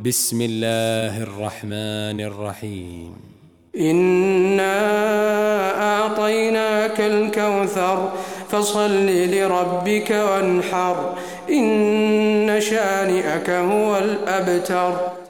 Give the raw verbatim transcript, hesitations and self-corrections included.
بسم الله الرحمن الرحيم. إنا أعطيناك الكوثر فصل لربك وانحر إن شانئك هو الأبتر.